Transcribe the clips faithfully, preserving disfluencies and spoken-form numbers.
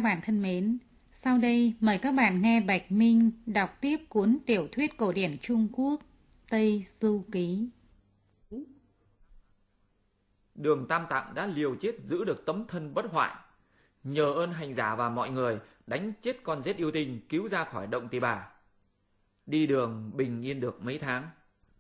bạn thân mến, sau đây mời các bạn nghe Bạch Minh đọc tiếp cuốn tiểu thuyết cổ điển Trung Quốc Tây Du Ký. Đường Tam Tạng đã liều chết giữ được tấm thân bất hoại, nhờ ơn hành giả và mọi người đánh chết con rết yêu tinh, cứu ra khỏi động Tỳ Bà. Đi đường bình yên được mấy tháng.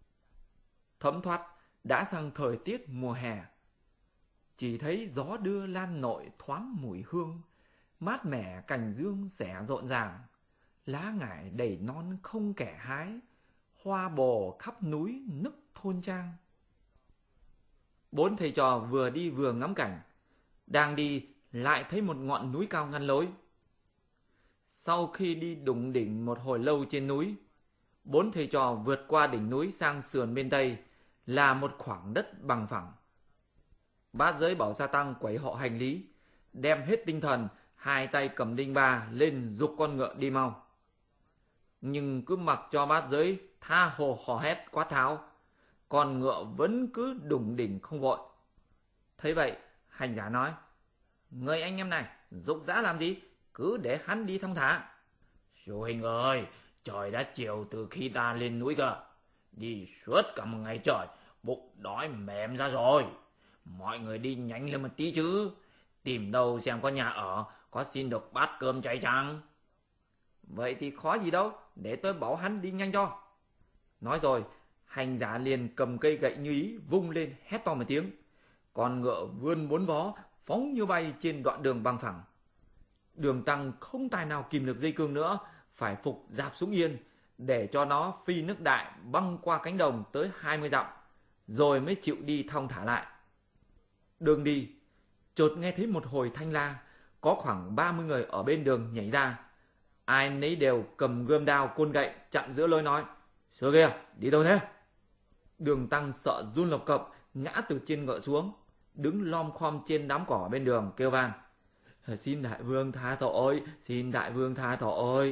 Thấm thoát đã sang thời tiết mùa hè. Chỉ thấy gió đưa lan nội thoáng mùi hương, mát mẻ cành dương xẻ rộn ràng, lá ngải đầy non không kẻ hái, hoa bồ khắp núi nức thôn trang. Bốn thầy trò vừa đi vừa ngắm cảnh, đang đi lại thấy một ngọn núi cao ngăn lối. Sau khi đi đủng đỉnh một hồi lâu trên núi, bốn thầy trò vượt qua đỉnh núi sang sườn bên tây là một khoảng đất bằng phẳng. Bát Giới bảo Sa Tăng quẩy họ hành lý, đem hết tinh thần, hai tay cầm đinh ba lên giục con ngựa đi mau. Nhưng cứ mặc cho Bát Giới tha hồ hò hét quát tháo, con ngựa vẫn cứ đủng đỉnh không vội. Thấy vậy, hành giả nói: "Người anh em này, giục dã làm gì? Cứ để hắn đi thong thả." "Sư huynh ơi, trời đã chiều từ khi ta lên núi cơ. Đi suốt cả một ngày trời, bụng đói mềm ra rồi. Mọi người đi nhanh lên một tí chứ. Tìm đâu xem có nhà ở, có xin được bát cơm cháy chăng?" "Vậy thì khó gì đâu, để tôi bảo hắn đi nhanh cho." Nói rồi, hành giả liền cầm cây gậy như ý vung lên hét to một tiếng. Con ngựa vươn bốn vó phóng như bay trên đoạn đường bằng phẳng. Đường Tăng không tài nào kìm được dây cương nữa, phải phục dạp xuống yên để cho nó phi nước đại băng qua cánh đồng tới hai mươi dặm, rồi mới chịu đi thong thả lại. Đường đi, chợt nghe thấy một hồi thanh la, có khoảng ba mươi người ở bên đường nhảy ra. Ai nấy đều cầm gươm đao côn gậy chặn giữa lối nói: "Xưa kia, đi đâu thế?" Đường Tăng sợ run lộc cộc, ngã từ trên ngựa xuống, đứng lom khom trên đám cỏ bên đường kêu van: "Xin đại vương tha tội, xin đại vương tha tội."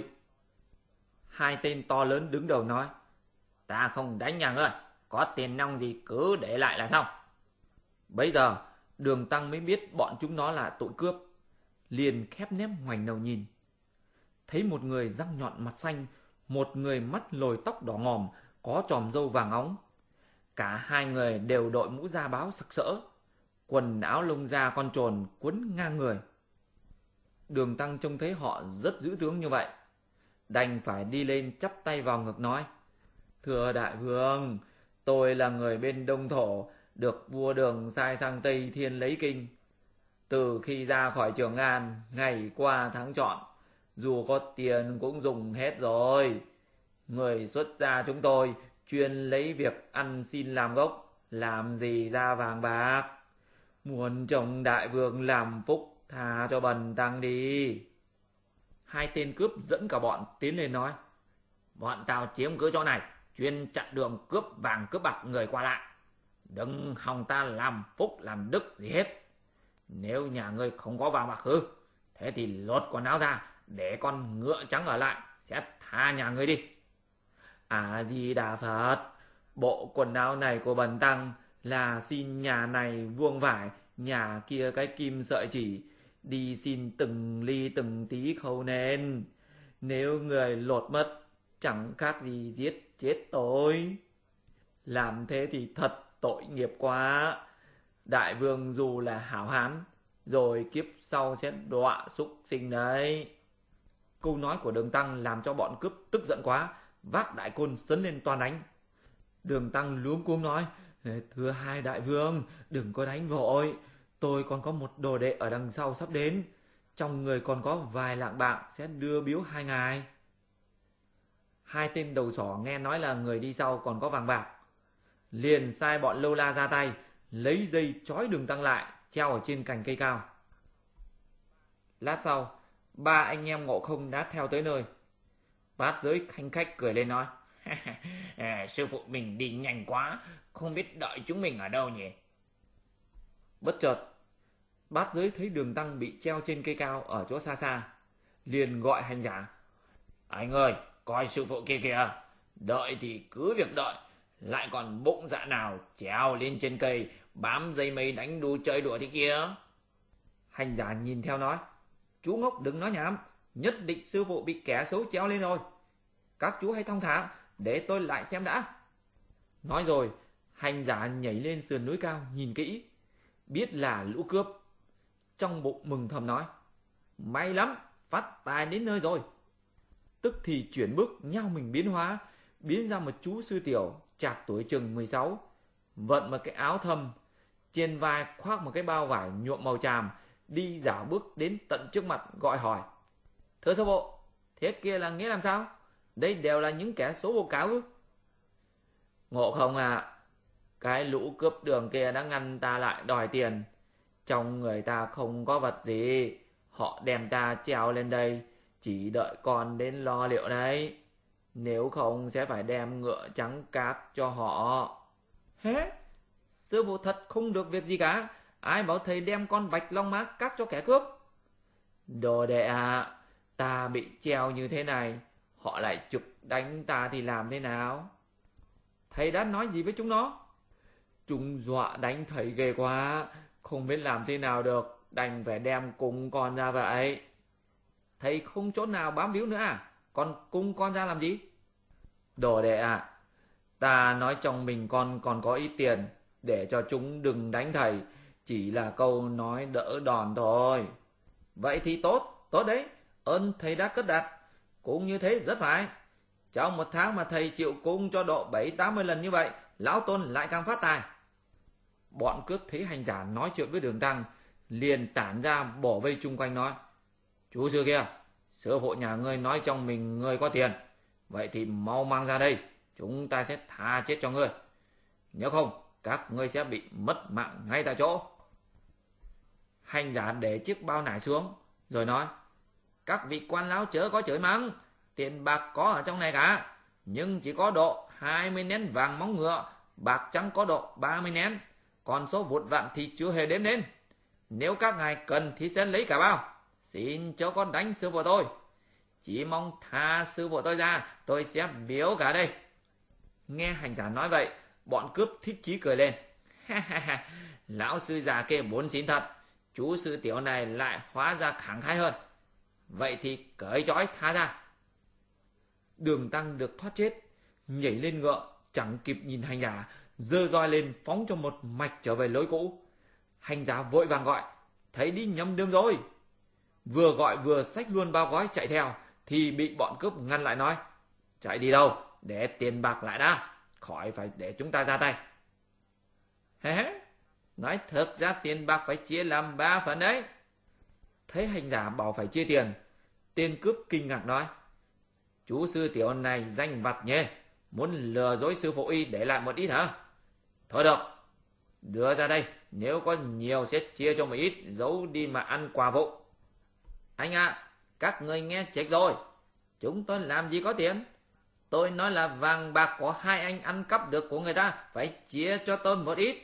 Hai tên to lớn đứng đầu nói: "Ta không đánh nhà ngươi, có tiền nong gì cứ để lại là xong." Bấy giờ Đường Tăng mới biết bọn chúng nó là tội cướp, liền khép nép ngoảnh đầu nhìn. Thấy một người răng nhọn mặt xanh, một người mắt lồi tóc đỏ ngòm, có chòm râu vàng óng. Cả hai người đều đội mũ da báo sặc sỡ, quần áo lông da con trồn quấn ngang người. Đường Tăng trông thấy họ rất dữ tướng như vậy, đành phải đi lên chắp tay vào ngực nói: "Thưa đại vương, tôi là người bên Đông Thổ, được vua Đường sai sang Tây Thiên lấy kinh. Từ khi ra khỏi Trường An, ngày qua tháng trọn, dù có tiền cũng dùng hết rồi. Người xuất gia chúng tôi chuyên lấy việc ăn xin làm gốc, làm gì ra vàng bạc. Muốn chồng đại vương làm phúc, tha cho bần tăng đi." Hai tên cướp dẫn cả bọn tiến lên nói: "Bọn tao chiếm cứ chỗ này, chuyên chặn đường cướp vàng cướp bạc người qua lại. Đừng hòng ta làm phúc làm đức gì hết. Nếu nhà ngươi không có vàng bạc hư, thế thì lột quần áo ra, để con ngựa trắng ở lại, sẽ tha nhà ngươi đi." "A Di Đà Phật, bộ quần áo này của bần tăng là xin nhà này vuông vải, nhà kia cái kim sợi chỉ, đi xin từng ly từng tí khâu nên. Nếu người lột mất, chẳng khác gì giết chết tôi. Làm thế thì thật tội nghiệp quá. Đại vương dù là hảo hán, rồi kiếp sau sẽ đọa súc sinh đấy." Câu nói của Đường Tăng làm cho bọn cướp tức giận quá, vác đại côn sấn lên toan đánh. Đường Tăng luống cuống nói: "Thưa hai đại vương, đừng có đánh vội. Tôi còn có một đồ đệ ở đằng sau sắp đến, trong người còn có vài lạng bạc, sẽ đưa biếu hai ngài." Hai tên đầu sỏ nghe nói là người đi sau còn có vàng bạc, liền sai bọn lâu la ra tay, lấy dây trói Đường Tăng lại, treo ở trên cành cây cao. Lát sau, ba anh em Ngộ Không đã theo tới nơi. Bát Giới khanh khách cười lên nói: "Sư phụ mình đi nhanh quá, không biết đợi chúng mình ở đâu nhỉ?" Bất chợt, Bát Giới thấy Đường Tăng bị treo trên cây cao ở chỗ xa xa, liền gọi hành giả: "Anh ơi, coi sư phụ kia kìa, đợi thì cứ việc đợi, lại còn bụng dạ nào treo lên trên cây, bám dây mây đánh đu chơi đùa thế kia." Hành giả nhìn theo nói: Chú ngốc đừng nói nhảm, nhất định sư phụ bị kẻ xấu treo lên rồi. Các chú hãy thong thả, để tôi lại xem đã. Nói rồi, hành giả nhảy lên sườn núi cao nhìn kỹ, biết là lũ cướp. Trong bụng mừng thầm nói, may lắm, phát tài đến nơi rồi. Tức thì chuyển bước nhao mình biến hóa, biến ra một chú sư tiểu chạc tuổi chừng mười sáu, vận một cái áo thâm, trên vai khoác một cái bao vải nhuộm màu tràm, đi dạo bước đến tận trước mặt gọi hỏi, thưa sư phụ, thế kia là nghĩa làm sao? Đây đều là những kẻ xấu vô cáo ư? Ngộ không à, cái lũ cướp đường kia đã ngăn ta lại đòi tiền. Trong người ta không có vật gì, họ đem ta treo lên đây, chỉ đợi con đến lo liệu đấy. Nếu không sẽ phải đem ngựa trắng cát cho họ. Hế, sư phụ thật không được việc gì cả. Ai bảo thầy đem con bạch long mã cát cho kẻ cướp? Đồ đệ à, ta bị treo như thế này, họ lại chụp đánh ta thì làm thế nào? Thầy đã nói gì với chúng nó? Chúng dọa đánh thầy ghê quá, không biết làm thế nào được, đành phải đem cung con ra vậy. Thầy không chỗ nào bám víu nữa à? Còn cung con ra làm gì? Đồ đệ à, ta nói trong mình con còn có ít tiền, để cho chúng đừng đánh thầy, chỉ là câu nói đỡ đòn thôi. Vậy thì tốt, tốt đấy, ơn thầy đã cất đặt. Cũng như thế rất phải. Trong một tháng mà thầy chịu cung cho độ bảy tám mươi lần như vậy, lão tôn lại càng phát tài. Bọn cướp thấy hành giả nói chuyện với Đường Tăng, liền tản ra bỏ vây chung quanh nói, chú sư kia, sư phụ nhà ngươi nói trong mình ngươi có tiền, vậy thì mau mang ra đây, chúng ta sẽ tha chết cho ngươi. Nếu không, các ngươi sẽ bị mất mạng ngay tại chỗ. Hành giả để chiếc bao nải xuống, rồi nói, các vị quan lão chớ có chửi mắng, tiền bạc có ở trong này cả, nhưng chỉ có độ hai mươi nén vàng móng ngựa, bạc trắng có độ ba mươi nén, còn số vụn vặn thì chưa hề đếm đến. Nếu các ngài cần thì sẽ lấy cả bao, xin chớ có đánh sư phụ tôi, chỉ mong tha sư phụ tôi ra, tôi sẽ biếu cả đây. Nghe hành giả nói vậy, bọn cướp thích chí cười lên. Lão sư già kia muốn xin thật, chú sư tiểu này lại hóa ra khẳng khái hơn. Vậy thì cởi trói tha ra. Đường Tăng được thoát chết, nhảy lên ngựa, chẳng kịp nhìn hành giả, giơ roi lên phóng cho một mạch trở về lối cũ. Hành giả vội vàng gọi, thấy đi nhầm đường rồi. Vừa gọi vừa xách luôn bao gói chạy theo, thì bị bọn cướp ngăn lại nói, chạy đi đâu, để tiền bạc lại đã, khỏi phải để chúng ta ra tay. Hế hế, nói thật ra tiền bạc phải chia làm ba phần đấy. Thấy hành giả bảo phải chia tiền, tên cướp kinh ngạc nói, chú sư tiểu này danh vặt nhé, muốn lừa dối sư phụ y để lại một ít hả? Thôi được, đưa ra đây, nếu có nhiều sẽ chia cho một ít, giấu đi mà ăn quà vụ. Anh ạ, à, các người nghe chết rồi, chúng tôi làm gì có tiền. Tôi nói là vàng bạc của hai anh ăn cắp được của người ta, phải chia cho tôi một ít.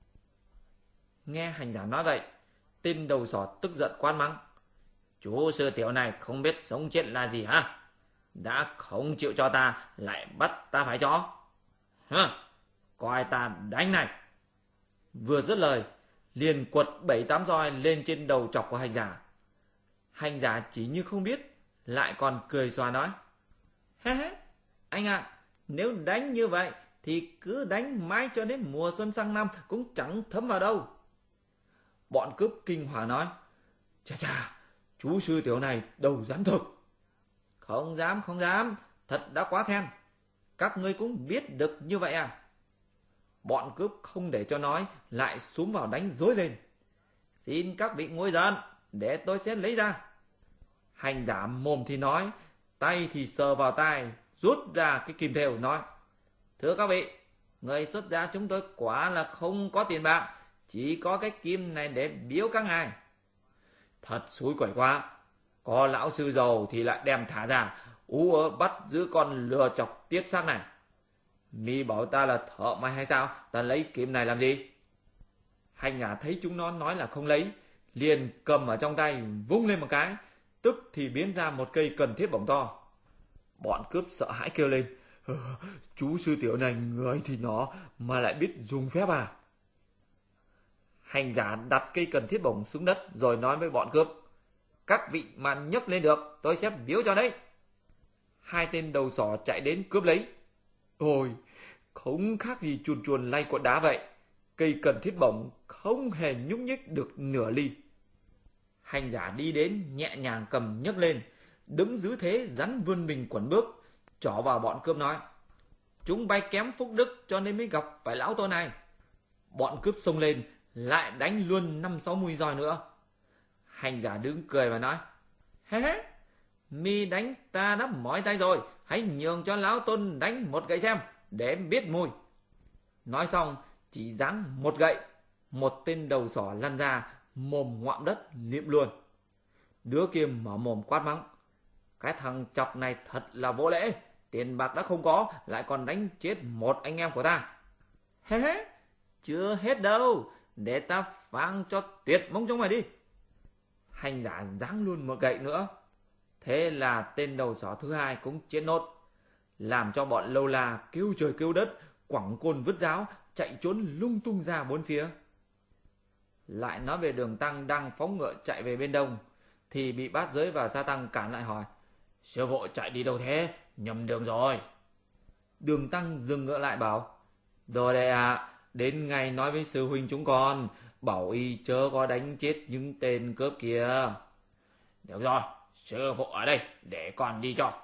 Nghe hành giả nói vậy, tên đầu sỏ tức giận quát mắng, chú sư tiểu này không biết sống chết là gì hả? Đã không chịu cho ta, lại bắt ta phải cho. Hả? Coi ta đánh này. Vừa dứt lời, liền quật bảy tám roi lên trên đầu chọc của hành giả. Hành giả chỉ như không biết, lại còn cười xòa nói, hé hé, anh ạ, à, nếu đánh như vậy thì cứ đánh mãi cho đến mùa xuân sang năm cũng chẳng thấm vào đâu. Bọn cướp kinh hoàng nói, chà chà, chú sư tiểu này đầu dám thực. Không dám, không dám, thật đã quá khen. Các ngươi cũng biết được như vậy à? Bọn cướp không để cho nói, lại xúm vào đánh rối lên. Xin các vị nguôi giận, để tôi sẽ lấy ra. Hành giả mồm thì nói, tay thì sờ vào tai, rút ra cái kim thêu nói, thưa các vị, người xuất gia chúng tôi quả là không có tiền bạc, chỉ có cái kim này để biếu các ngài. Thật xúi quẩy quá, có lão sư giàu thì lại đem thả ra, ú ớ bắt giữ con lừa chọc tiết xác này. Mi bảo ta là thợ may hay sao, ta lấy kim này làm gì? Hành giả thấy chúng nó nói là không lấy, liền cầm ở trong tay vung lên một cái, tức thì biến ra một cây cần thiết bổng to. Bọn cướp sợ hãi kêu lên, chú sư tiểu này người thì nó mà lại biết dùng phép à? Hành giả đặt cây cần thiết bổng xuống đất rồi nói với bọn cướp, Các vị mà nhấc lên được, tôi sẽ biếu cho đấy. Hai tên đầu sỏ chạy đến cướp lấy. Ôi, không khác gì chuồn chuồn lay cuộn đá vậy. Cây cần thiết bổng không hề nhúc nhích được nửa ly. Hành giả đi đến nhẹ nhàng cầm nhấc lên, đứng giữ thế rắn vươn mình quẩn bước, trỏ vào bọn cướp nói: chúng bay kém phúc đức cho nên mới gặp phải lão tôi này. Bọn cướp xông lên, lại đánh luôn năm sáu mũi roi nữa. Hành giả đứng cười và nói: hé hé, mi đánh ta đã mỏi tay rồi, hãy nhường cho lão tôn đánh một gậy xem, để em biết mùi. Nói xong, chỉ giáng một gậy, một tên đầu sỏ lăn ra, mồm ngoạm đất liệm luôn. Đứa kia mở mồm quát mắng: cái thằng chọc này thật là vô lễ, tiền bạc đã không có, lại còn đánh chết một anh em của ta. Hé hé, chưa hết đâu, để ta phang cho tuyệt mông trong mày đi. Hành giả giáng luôn một gậy nữa. Thế là tên đầu sỏ thứ hai cũng chết nốt, làm cho bọn lâu la kêu trời kêu đất, quẳng côn vứt giáo, chạy trốn lung tung ra bốn phía. Lại nói về Đường Tăng đang phóng ngựa chạy về bên đông, thì bị Bát Giới và Sa Tăng cản lại hỏi: sư phụ chạy đi đâu thế, nhầm đường rồi. Đường Tăng dừng ngựa lại bảo: đồ đệ ạ, à, đến ngày nói với sư huynh chúng con, bảo y chớ có đánh chết những tên cướp kia. Được rồi, sư phụ ở đây, để con đi cho.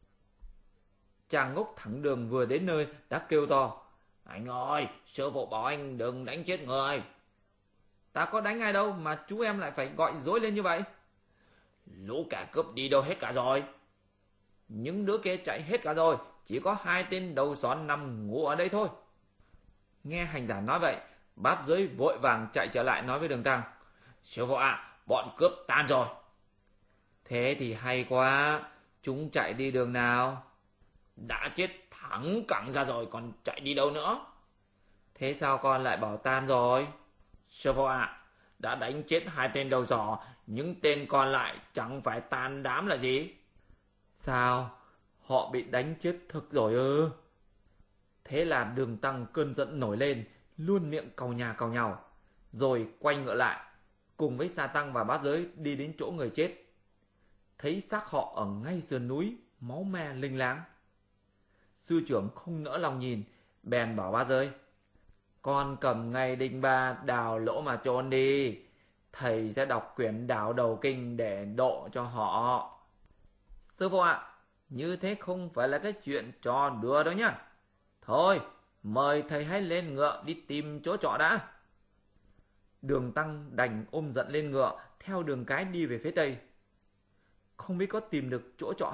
Chàng ngốc thẳng đường vừa đến nơi đã kêu to: anh ơi, sư phụ bảo anh đừng đánh chết người. Ta có đánh ai đâu mà chú em lại phải gọi dối lên như vậy? Lũ kẻ cướp đi đâu hết cả rồi? Những đứa kia chạy hết cả rồi, chỉ có hai tên đầu sỏ nằm ngủ ở đây thôi. Nghe hành giả nói vậy, Bát Giới vội vàng chạy trở lại nói với Đường Tăng: sư phụ ạ, à, bọn cướp tan rồi. Thế thì hay quá, chúng chạy đi đường nào? Đã chết thẳng cẳng ra rồi, còn chạy đi đâu nữa? Thế sao con lại bảo tan rồi? Sư phụ ạ, à, đã đánh chết hai tên đầu sỏ, những tên còn lại chẳng phải tan đám là gì? Sao? Họ bị đánh chết thực rồi ư? Thế là Đường Tăng cơn giận nổi lên, luôn miệng càu nhà càu nhàu, rồi quay ngựa lại, cùng với Sa Tăng và Bát Giới đi đến chỗ người chết. Thấy xác họ ở ngay sườn núi, máu me linh láng. Sư trưởng không nỡ lòng nhìn, bèn bảo Bát Giới: con cầm ngay đinh ba đào lỗ mà chôn đi, thầy sẽ đọc quyển Đảo Đầu Kinh để độ cho họ. Sư phụ ạ, à, như thế không phải là cái chuyện trò đùa đâu nhá. Thôi, mời thầy hãy lên ngựa đi tìm chỗ trọ đã. Đường Tăng đành ôm giận lên ngựa, theo đường cái đi về phía tây. Không biết có tìm được chỗ trọ